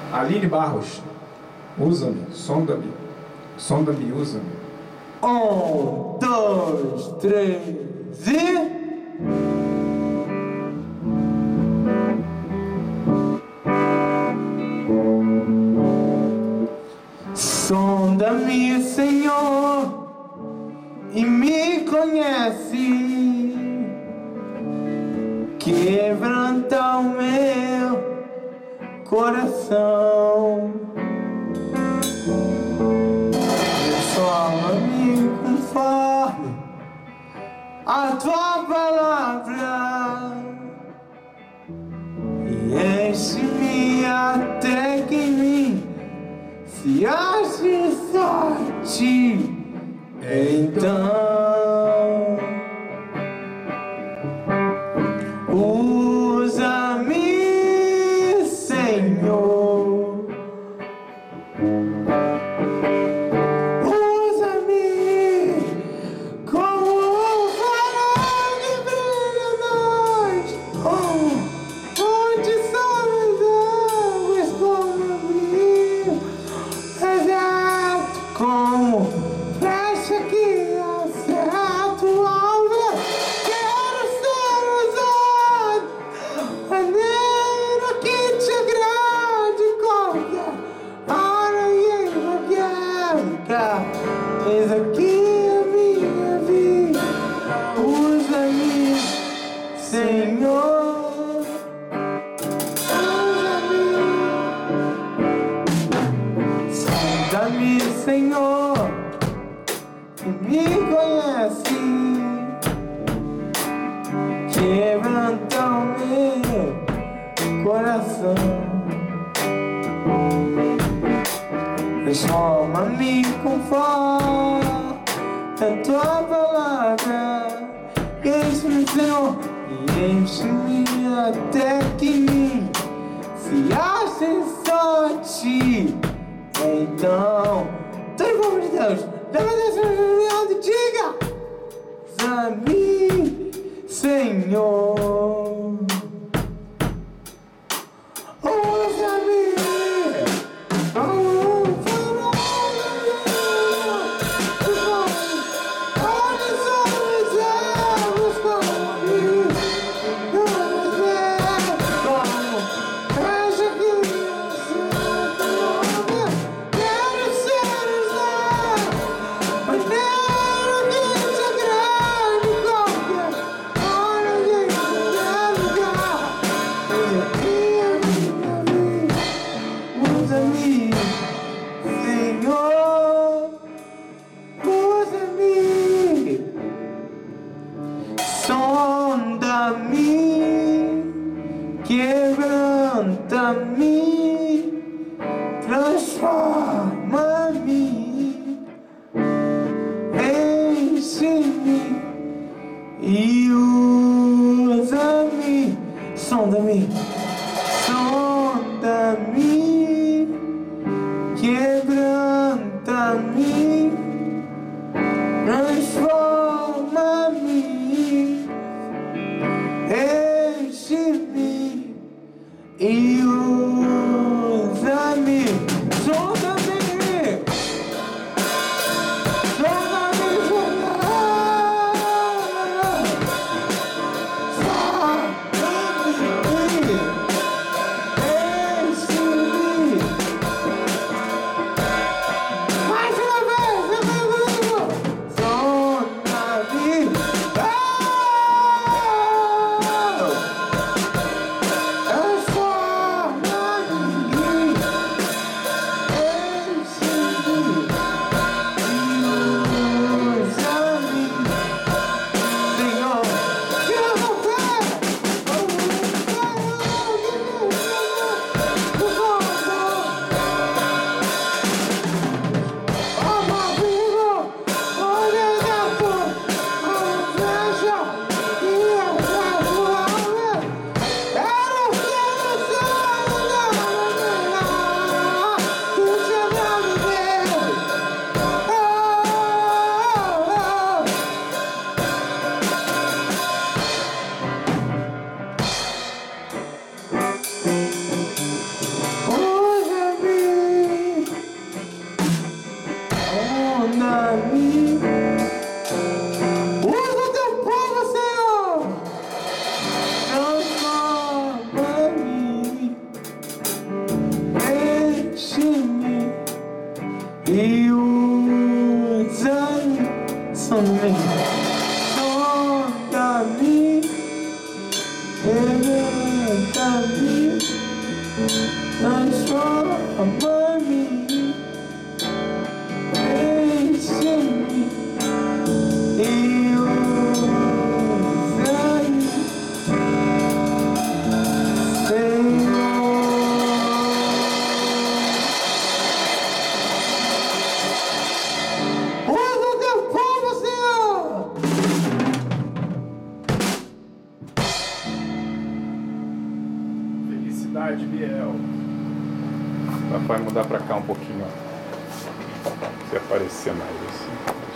Aline Barros, usa-me, sonda-me, sonda-me, usa-me. 1, 2, 3 e... Sonda-me, Senhor, e me conhece, quebranta o meu coração. Transforma-me conforme a tua palavra e enche-me até que em mim se ache sorte. Então usa-me, Senhor, usa-me como um farol que brilha à noite, onde sobem as águas como abrigo, exato como flecha que acerta o alvo. Quero ser usado maneira que te agrade, qualquer hora e em qualquer lugar. Eis aqui a minha vida, usa-me, Senhor, usa-me. Sonda-me, Senhor, que me conhece, quebranta o meu coração. Transforma-me conforme a tua palavra, enche-me, Senhor, e enche-me até que em mim se ache sorte. Então, todo o povo de Deus, levanta essa reunião e diga: usa-me, Senhor, usa-me. Usa-me, Senhor, usa-me, sonda-me, quebranta-me, transforma-me, enche-me e usa-me, sonda-me, sonda-me, quebranta-me, transforma-me, enche-me e transforma-me, enche-me e usa-me, Senhor. Usa o teu povo, Senhor. Felicidade, Biel. Vai mudar pra cá um pouquinho, ó. Se aparecer mais assim.